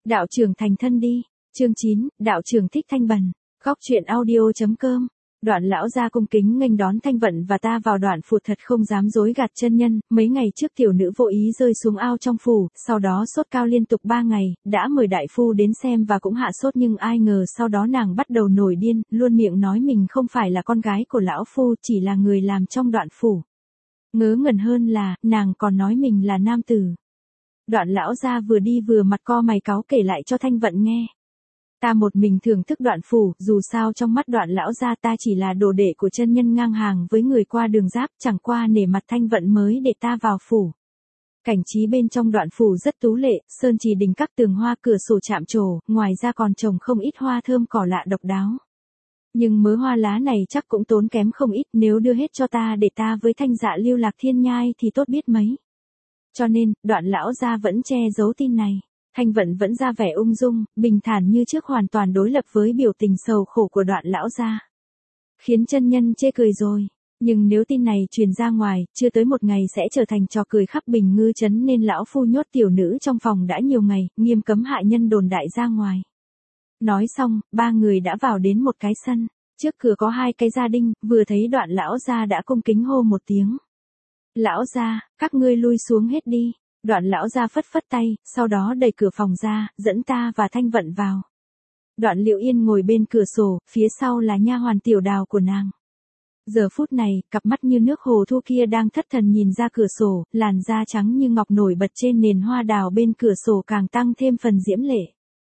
Đạo trưởng thành thân đi. Chương 9, đạo trưởng thích Thanh Bần. Góc truyện audio.com. Đoạn lão gia cung kính nghênh đón Thanh Vận và ta vào Đoạn phủ, thật không dám dối gạt chân nhân. Mấy ngày trước tiểu nữ vô ý rơi xuống ao trong phủ, sau đó sốt cao liên tục 3 ngày, đã mời đại phu đến xem và cũng hạ sốt, nhưng ai ngờ sau đó nàng bắt đầu nổi điên, luôn miệng nói mình không phải là con gái của lão phu, chỉ là người làm trong Đoạn phủ. Ngớ ngẩn hơn là, nàng còn nói mình là nam tử. Đoạn lão gia vừa đi vừa mặt co mày cáu kể lại cho Thanh Vận nghe. Ta một mình thưởng thức Đoạn phủ, dù sao trong mắt Đoạn lão gia ta chỉ là đồ đệ của chân nhân ngang hàng với người qua đường giáp, chẳng qua nể mặt Thanh Vận mới để ta vào phủ. Cảnh trí bên trong Đoạn phủ rất tú lệ, sơn trì đình các tường hoa, cửa sổ chạm trổ, ngoài ra còn trồng không ít hoa thơm cỏ lạ độc đáo. Nhưng mớ hoa lá này chắc cũng tốn kém không ít, nếu đưa hết cho ta để ta với Thanh Dạ lưu lạc thiên nhai thì tốt biết mấy. Cho nên, Đoạn lão gia vẫn che giấu tin này. Thanh Vận vẫn ra vẻ ung dung, bình thản như trước, hoàn toàn đối lập với biểu tình sầu khổ của Đoạn lão gia. Khiến chân nhân chê cười rồi. Nhưng nếu tin này truyền ra ngoài, chưa tới một ngày sẽ trở thành trò cười khắp Bình Ngư trấn, nên lão phu nhốt tiểu nữ trong phòng đã nhiều ngày, nghiêm cấm hạ nhân đồn đại ra ngoài. Nói xong, ba người đã vào đến một cái sân. Trước cửa có 2 cây gia đinh, vừa thấy Đoạn lão gia đã cung kính hô một tiếng. Lão gia, các ngươi lui xuống hết đi. Đoạn lão gia phất phất tay, sau đó đẩy cửa phòng ra, dẫn ta và Thanh Vận vào. Đoạn Liệu Yên ngồi bên cửa sổ, phía sau là nha hoàn Tiểu Đào của nàng. Giờ phút này, cặp mắt như nước hồ thu kia đang thất thần nhìn ra cửa sổ, làn da trắng như ngọc nổi bật trên nền hoa đào bên cửa sổ càng tăng thêm phần diễm lệ.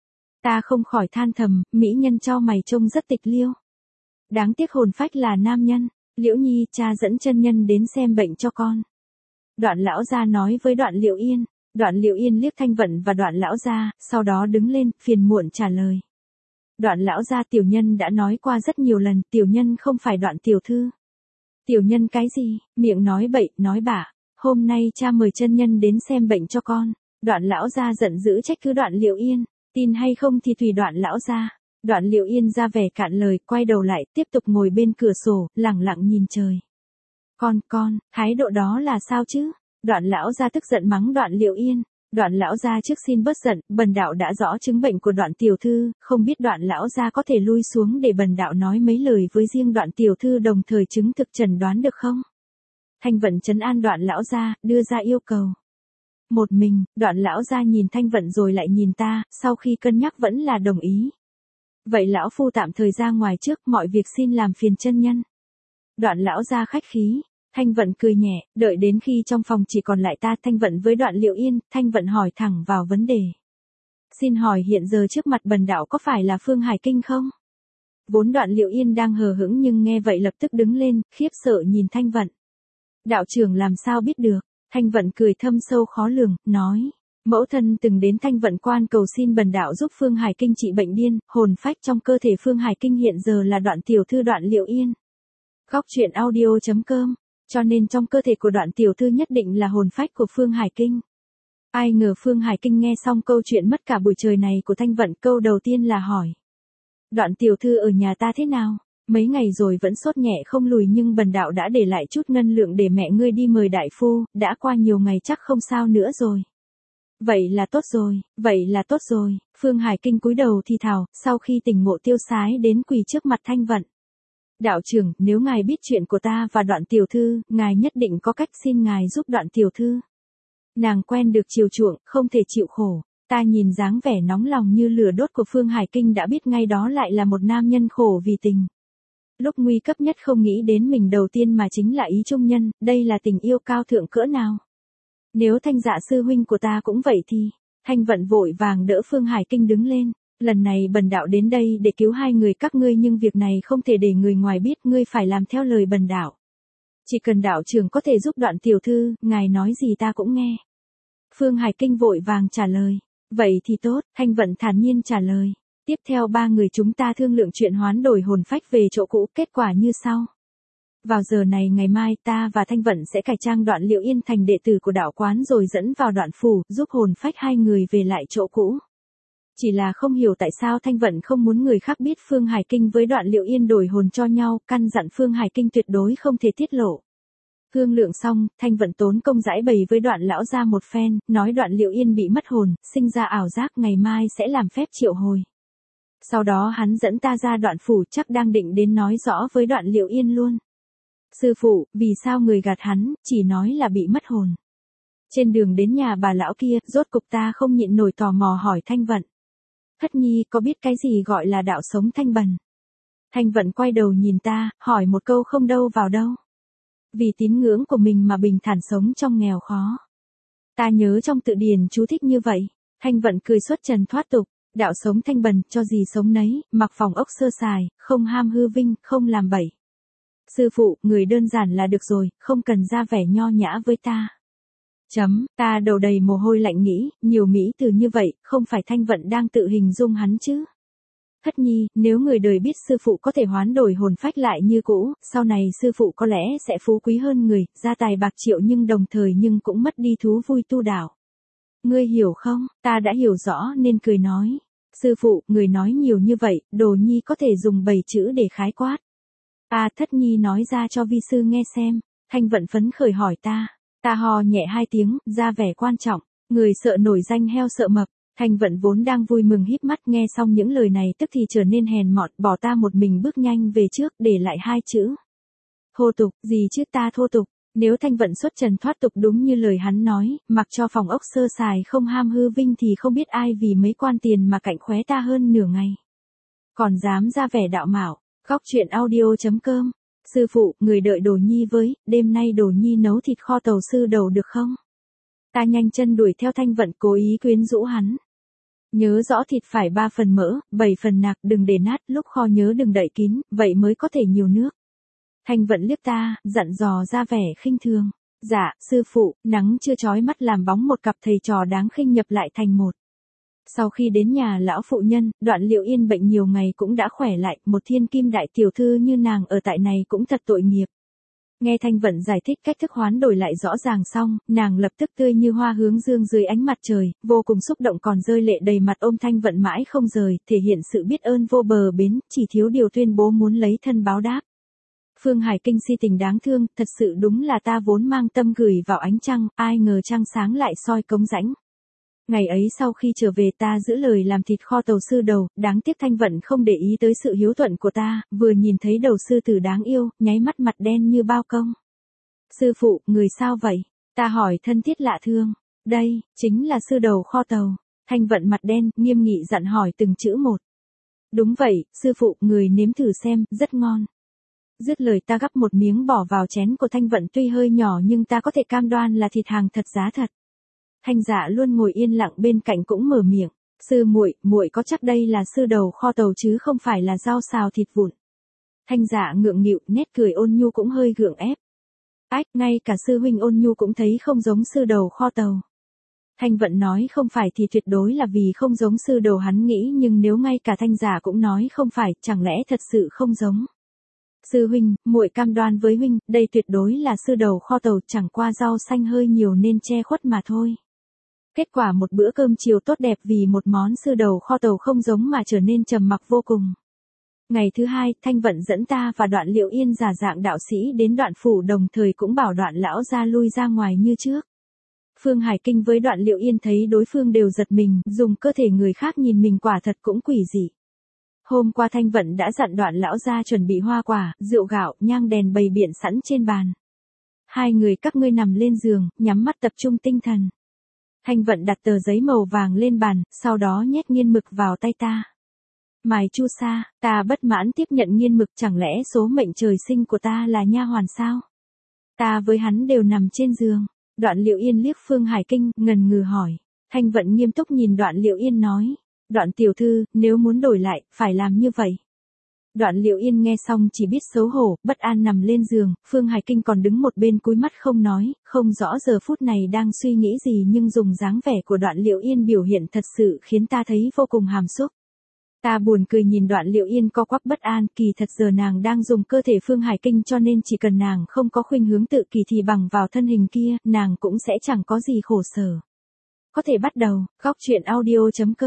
Ta không khỏi than thầm, mỹ nhân cho mày trông rất tịch liêu. Đáng tiếc hồn phách là nam nhân. Liễu Nhi, cha dẫn chân nhân đến xem bệnh cho con. Đoạn lão gia nói với Đoạn Liệu Yên. Đoạn Liệu Yên liếc Thanh Vận và Đoạn lão gia, sau đó đứng lên, phiền muộn trả lời. Đoạn lão gia, tiểu nhân đã nói qua rất nhiều lần, tiểu nhân không phải Đoạn tiểu thư. Tiểu nhân cái gì, miệng nói bậy, nói bạ. Hôm nay cha mời chân nhân đến xem bệnh cho con. Đoạn lão gia giận dữ trách cứ Đoạn Liệu Yên. Tin hay không thì tùy Đoạn lão gia. Đoạn Liệu Yên ra vẻ cạn lời, quay đầu lại, tiếp tục ngồi bên cửa sổ, lẳng lặng nhìn trời. Con, thái độ đó là sao chứ? Đoạn lão gia tức giận mắng Đoạn Liệu Yên. Đoạn lão gia trước xin bớt giận, bần đạo đã rõ chứng bệnh của Đoạn tiểu thư, không biết Đoạn lão gia có thể lui xuống để bần đạo nói mấy lời với riêng Đoạn tiểu thư, đồng thời chứng thực chẩn đoán được không? Thanh Vận trấn an Đoạn lão gia, đưa ra yêu cầu. Một mình, Đoạn lão gia nhìn Thanh Vận rồi lại nhìn ta, sau khi cân nhắc vẫn là đồng ý. Vậy lão phu tạm thời ra ngoài trước, mọi việc xin làm phiền chân nhân. Đoạn lão gia khách khí. Thanh Vận cười nhẹ, đợi đến khi trong phòng chỉ còn lại ta, Thanh Vận với Đoạn Liệu Yên, Thanh Vận hỏi thẳng vào vấn đề. Xin hỏi hiện giờ trước mặt bần đạo có phải là Phương Hải Kinh không? Vốn Đoạn Liệu Yên đang hờ hững nhưng nghe vậy lập tức đứng lên, khiếp sợ nhìn Thanh Vận. Đạo trưởng làm sao biết được? Thanh Vận cười thâm sâu khó lường, nói. Mẫu thân từng đến Thanh Vận quan cầu xin bần đạo giúp Phương Hải Kinh trị bệnh điên, hồn phách trong cơ thể Phương Hải Kinh hiện giờ là Đoạn tiểu thư Đoạn Liệu Yên. Góc truyện audio.com. Cho nên trong cơ thể của Đoạn tiểu thư nhất định là hồn phách của Phương Hải Kinh. Ai ngờ Phương Hải Kinh nghe xong câu chuyện mất cả buổi trời này của Thanh Vận, câu đầu tiên là hỏi. Đoạn tiểu thư ở nhà ta thế nào? Mấy ngày rồi vẫn sốt nhẹ không lùi, nhưng bần đạo đã để lại chút ngân lượng để mẹ ngươi đi mời đại phu, đã qua nhiều ngày chắc không sao nữa rồi. Vậy là tốt rồi, Phương Hải Kinh cúi đầu thì thào, sau khi tỉnh ngộ tiêu sái đến quỳ trước mặt Thanh Vận. Đạo trưởng, nếu ngài biết chuyện của ta và Đoạn tiểu thư, ngài nhất định có cách, xin ngài giúp Đoạn tiểu thư. Nàng quen được chiều chuộng, không thể chịu khổ. Ta nhìn dáng vẻ nóng lòng như lửa đốt của Phương Hải Kinh đã biết ngay đó lại là một nam nhân khổ vì tình. Lúc nguy cấp nhất không nghĩ đến mình đầu tiên mà chính là ý trung nhân, đây là tình yêu cao thượng cỡ nào. Nếu Thanh Dạ sư huynh của ta cũng vậy thì. Thanh Vận vội vàng đỡ Phương Hải Kinh đứng lên. Lần này bần đạo đến đây để cứu 2 người các ngươi, nhưng việc này không thể để người ngoài biết, ngươi phải làm theo lời bần đạo. Chỉ cần đạo trưởng có thể giúp Đoạn tiểu thư, ngài nói gì ta cũng nghe. Phương Hải Kinh vội vàng trả lời. Vậy thì tốt, Thanh Vận thản nhiên trả lời. Tiếp theo 3 người chúng ta thương lượng chuyện hoán đổi hồn phách về chỗ cũ, kết quả như sau. Vào giờ này ngày mai ta và Thanh Vận sẽ cải trang Đoạn Liệu Yên thành đệ tử của đạo quán rồi dẫn vào Đoạn phủ, giúp hồn phách 2 người về lại chỗ cũ. Chỉ là không hiểu tại sao Thanh Vận không muốn người khác biết Phương Hải Kinh với Đoạn Liệu Yên đổi hồn cho nhau, căn dặn Phương Hải Kinh tuyệt đối không thể tiết lộ. Thương lượng xong, Thanh Vận tốn công giải bày với Đoạn lão gia một phen, nói Đoạn Liệu Yên bị mất hồn, sinh ra ảo giác ngày mai sẽ làm phép triệu hồi. Sau đó hắn dẫn ta ra Đoạn phủ, chắc đang định đến nói rõ với Đoạn Liệu Yên luôn. Sư phụ, vì sao người gạt hắn, chỉ nói là bị mất hồn. Trên đường đến nhà bà lão kia, rốt cục ta không nhịn nổi tò mò hỏi Thanh Vận. Thất nhi có biết cái gì gọi là đạo sống thanh bần? Thanh Vận quay đầu nhìn ta, hỏi một câu không đâu vào đâu. Vì tín ngưỡng của mình mà bình thản sống trong nghèo khó. Ta nhớ trong tự điển chú thích như vậy. Thanh Vận cười xuất trần thoát tục, đạo sống thanh bần, cho gì sống nấy, mặc phòng ốc sơ sài, không ham hư vinh, không làm bậy. Sư phụ, người đơn giản là được rồi, không cần ra vẻ nho nhã với ta. Ta đầu đầy mồ hôi lạnh nghĩ, nhiều mỹ từ như vậy, không phải Thanh Vận đang tự hình dung hắn chứ. Thất nhi, nếu người đời biết sư phụ có thể hoán đổi hồn phách lại như cũ, sau này sư phụ có lẽ sẽ phú quý hơn người, gia tài bạc triệu nhưng đồng thời nhưng cũng mất đi thú vui tu đạo. Ngươi hiểu không? Ta đã hiểu rõ nên cười nói. Sư phụ, người nói nhiều như vậy, Đồ nhi có thể dùng 7 chữ để khái quát. Thất nhi nói ra cho vi sư nghe xem. Thanh Vận phấn khởi hỏi ta. Ta hò nhẹ 2 tiếng, ra vẻ quan trọng. Người sợ nổi danh heo sợ mập. Thanh Vận vốn đang vui mừng híp mắt nghe xong những lời này tức thì trở nên hèn mọn, bỏ ta một mình bước nhanh về trước, để lại 2 chữ. Thô tục, gì chứ ta thô tục. Nếu Thanh Vận xuất trần thoát tục đúng như lời hắn nói, mặc cho phòng ốc sơ sài không ham hư vinh thì không biết ai vì mấy quan tiền mà cạnh khóe ta hơn nửa ngày. Còn dám ra vẻ đạo mạo. Góc truyện audio.com. Sư phụ, người đợi Đồ nhi với, đêm nay Đồ nhi nấu thịt kho tàu sư đầu được không? Ta nhanh chân đuổi theo Thanh Vận cố ý quyến rũ hắn. Nhớ rõ thịt phải 3 phần mỡ, 7 phần nạc, đừng để nát, lúc kho nhớ đừng đậy kín, vậy mới có thể nhiều nước. Thanh Vận liếc ta, dặn dò ra vẻ khinh thường. Dạ, sư phụ, nắng chưa chói mắt làm bóng một cặp thầy trò đáng khinh nhập lại thành một. Sau khi đến nhà lão phụ nhân, Đoạn Liệu Yên bệnh nhiều ngày cũng đã khỏe lại, một thiên kim đại tiểu thư như nàng ở tại này cũng thật tội nghiệp. Nghe Thanh Vận giải thích cách thức hoán đổi lại rõ ràng xong, nàng lập tức tươi như hoa hướng dương dưới ánh mặt trời, vô cùng xúc động còn rơi lệ đầy mặt ôm Thanh Vận mãi không rời, thể hiện sự biết ơn vô bờ bến, chỉ thiếu điều tuyên bố muốn lấy thân báo đáp. Phương Hải Kinh si tình đáng thương, thật sự đúng là ta vốn mang tâm gửi vào ánh trăng, ai ngờ trăng sáng lại soi cống rãnh. Ngày ấy sau khi trở về ta giữ lời làm thịt kho tàu sư đầu, đáng tiếc Thanh Vận không để ý tới sự hiếu thuận của ta, vừa nhìn thấy đầu sư tử đáng yêu, nháy mắt mặt đen như bao công. Sư phụ, người sao vậy? Ta hỏi thân thiết lạ thương. Đây, chính là sư đầu kho tàu. Thanh Vận mặt đen, nghiêm nghị dặn hỏi từng chữ một. Đúng vậy, sư phụ, người nếm thử xem, rất ngon. Dứt lời ta gắp một miếng bỏ vào chén của Thanh Vận tuy hơi nhỏ nhưng ta có thể cam đoan là thịt hàng thật giá thật. Thanh Dạ luôn ngồi yên lặng bên cạnh cũng mở miệng, sư muội, muội có chắc đây là sư đầu kho tàu chứ không phải là rau xào thịt vụn. Thanh Dạ ngượng nghịu, nét cười ôn nhu cũng hơi gượng ép. Ách, ngay cả sư huynh ôn nhu cũng thấy không giống sư đầu kho tàu. Thanh Vận nói không phải thì tuyệt đối là vì không giống sư đầu hắn nghĩ, nhưng nếu ngay cả Thanh Dạ cũng nói không phải, chẳng lẽ thật sự không giống. Sư huynh, muội cam đoan với huynh, đây tuyệt đối là sư đầu kho tàu, chẳng qua rau xanh hơi nhiều nên che khuất mà thôi. Kết quả một bữa cơm chiều tốt đẹp vì một món sư đầu kho tàu không giống mà trở nên trầm mặc vô cùng. Ngày thứ 2, Thanh Vận dẫn ta và Đoạn Liệu Yên giả dạng đạo sĩ đến Đoạn phủ, đồng thời cũng bảo Đoạn lão ra lui ra ngoài như trước. Phương Hải Kinh với Đoạn Liệu Yên thấy đối phương đều giật mình, dùng cơ thể người khác nhìn mình quả thật cũng quỷ dị. Hôm qua Thanh Vận đã dặn Đoạn lão ra chuẩn bị hoa quả, rượu gạo, nhang đèn bày biện sẵn trên bàn. Hai người các ngươi nằm lên giường, nhắm mắt tập trung tinh thần. Thanh Vận đặt tờ giấy màu vàng lên bàn, sau đó nhét nghiên mực vào tay ta. Mài chu sa, ta bất mãn tiếp nhận nghiên mực, chẳng lẽ số mệnh trời sinh của ta là nha hoàn sao? Ta với hắn đều nằm trên giường. Đoạn Liệu Yên liếc Phương Hải Kinh, ngần ngừ hỏi. Thanh Vận nghiêm túc nhìn Đoạn Liệu Yên nói. Đoạn tiểu thư, nếu muốn đổi lại, phải làm như vậy. Đoạn Liệu Yên nghe xong chỉ biết xấu hổ, bất an nằm lên giường, Phương Hải Kinh còn đứng một bên cúi mắt không nói, không rõ giờ phút này đang suy nghĩ gì nhưng dùng dáng vẻ của Đoạn Liệu Yên biểu hiện thật sự khiến ta thấy vô cùng hàm xúc. Ta buồn cười nhìn Đoạn Liệu Yên co quắp bất an, kỳ thật giờ nàng đang dùng cơ thể Phương Hải Kinh cho nên chỉ cần nàng không có khuynh hướng tự kỷ thì bằng vào thân hình kia, nàng cũng sẽ chẳng có gì khổ sở. Có thể bắt đầu, góc truyện audio.com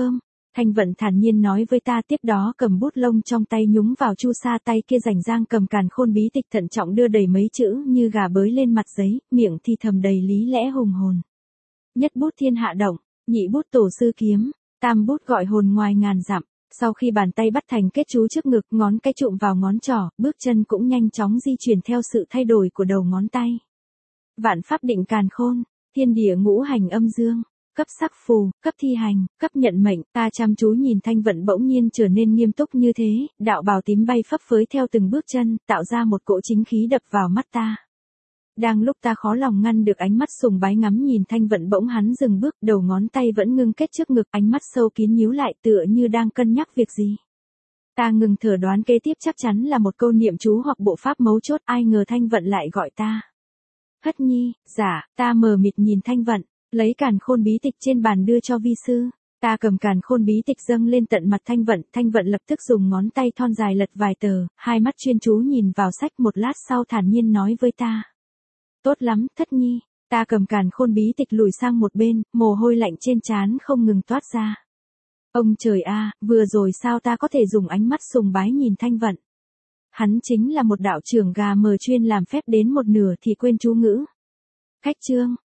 Thanh Vận thản nhiên nói với ta, tiếp đó cầm bút lông trong tay nhúng vào chu sa, tay kia rảnh rang cầm càn khôn bí tịch thận trọng đưa đầy mấy chữ như gà bới lên mặt giấy, miệng thì thầm đầy lý lẽ hùng hồn. Nhất bút thiên hạ động, nhị bút tổ sư kiếm, tam bút gọi hồn ngoài ngàn dặm. Sau khi bàn tay bắt thành kết chú trước ngực, ngón cái chụm vào ngón trỏ, bước chân cũng nhanh chóng di chuyển theo sự thay đổi của đầu ngón tay. Vạn pháp định càn khôn, thiên địa ngũ hành âm dương, cấp sắc phù, cấp thi hành, cấp nhận mệnh. Ta chăm chú nhìn Thanh Vận bỗng nhiên trở nên nghiêm túc như thế, đạo bào tím bay phấp phới theo từng bước chân, tạo ra một cỗ chính khí đập vào mắt ta. Đang lúc ta khó lòng ngăn được ánh mắt sùng bái ngắm nhìn Thanh Vận, bỗng hắn dừng bước, đầu ngón tay vẫn ngưng kết trước ngực, ánh mắt sâu kín nhíu lại tựa như đang cân nhắc việc gì. Ta ngừng thở, đoán kế tiếp chắc chắn là một câu niệm chú hoặc bộ pháp mấu chốt, ai ngờ Thanh Vận lại gọi ta. Hất nhi. Dạ. Ta mờ mịt nhìn Thanh Vận, lấy càn khôn bí tịch trên bàn đưa cho vi sư. Ta cầm càn khôn bí tịch dâng lên tận mặt Thanh Vận lập tức dùng ngón tay thon dài lật vài tờ, hai mắt chuyên chú nhìn vào sách, một lát sau thản nhiên nói với ta. Tốt lắm, Thất nhi. Ta cầm càn khôn bí tịch lùi sang một bên, mồ hôi lạnh trên trán không ngừng toát ra. Ông trời a, vừa rồi sao ta có thể dùng ánh mắt sùng bái nhìn Thanh Vận. Hắn chính là một đạo trưởng gà mờ chuyên làm phép đến một nửa thì quên chú ngữ. Khách trương.